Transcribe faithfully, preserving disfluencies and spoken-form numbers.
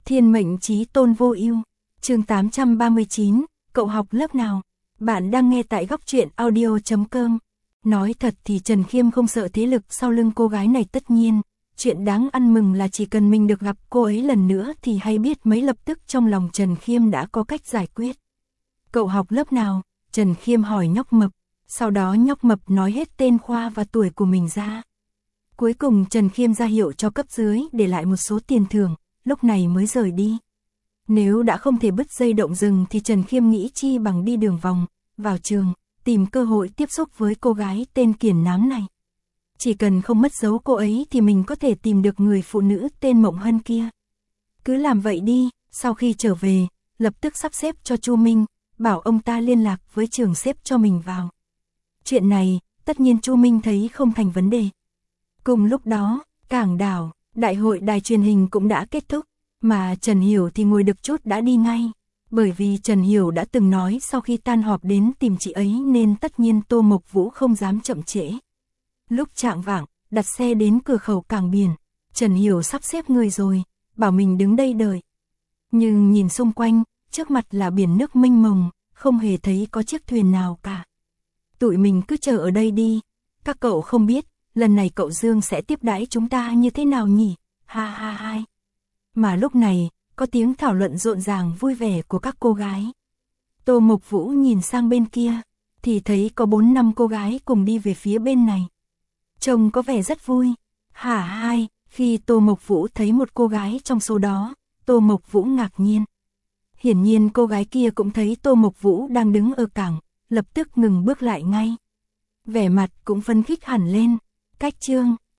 Thiên mệnh chí tôn vô ưu. Chương tám trăm ba mươi chín, cậu học lớp nào? Bạn đang nghe tại góc truyện audio chấm com. Nói thật thì Trần Khiêm không sợ thế lực sau lưng cô gái này tất nhiên. Chuyện đáng ăn mừng là chỉ cần mình được gặp cô ấy lần nữa thì hay biết mấy lập tức trong lòng Trần Khiêm đã có cách giải quyết. Cậu học lớp nào? Trần Khiêm hỏi nhóc mập. Sau đó nhóc mập nói hết tên khoa và tuổi của mình ra. Cuối cùng Trần Khiêm ra hiệu cho cấp dưới để lại một số tiền thưởng, lúc này mới rời đi. Nếu đã không thể bứt dây động rừng thì Trần Khiêm nghĩ chi bằng đi đường vòng, vào trường, tìm cơ hội tiếp xúc với cô gái tên Kiển Nám này. Chỉ cần không mất dấu cô ấy thì mình có thể tìm được người phụ nữ tên Mộng Hân kia. Cứ làm vậy đi, sau khi trở về, lập tức sắp xếp cho Chu Minh, bảo ông ta liên lạc với trường xếp cho mình vào. Chuyện này, tất nhiên Chu Minh thấy không thành vấn đề. Cùng lúc đó, Cảng Đảo, đại hội đài truyền hình cũng đã kết thúc, mà Trần Hiểu thì ngồi được chút đã đi ngay. Bởi vì Trần Hiểu đã từng nói sau khi tan họp đến tìm chị ấy nên tất nhiên Tô Mộc Vũ không dám chậm trễ. Lúc chạng vạng, đặt xe đến cửa khẩu cảng biển, Trần Hiểu sắp xếp người rồi, bảo mình đứng đây đợi. Nhưng nhìn xung quanh, trước mặt là biển nước mênh mông, không hề thấy có chiếc thuyền nào cả. Tụi mình cứ chờ ở đây đi, các cậu không biết, lần này cậu Dương sẽ tiếp đãi chúng ta như thế nào nhỉ? Ha ha hai. Mà lúc này, có tiếng thảo luận rộn ràng vui vẻ của các cô gái. Tô Mộc Vũ nhìn sang bên kia, thì thấy có bốn năm cô gái cùng đi về phía bên này. Trông có vẻ rất vui. Hả hai, khi Tô Mộc Vũ thấy một cô gái trong số đó, Tô Mộc Vũ ngạc nhiên. Hiển nhiên cô gái kia cũng thấy Tô Mộc Vũ đang đứng ở cảng, lập tức ngừng bước lại ngay. Vẻ mặt cũng phấn khích hẳn lên. Cách Trương,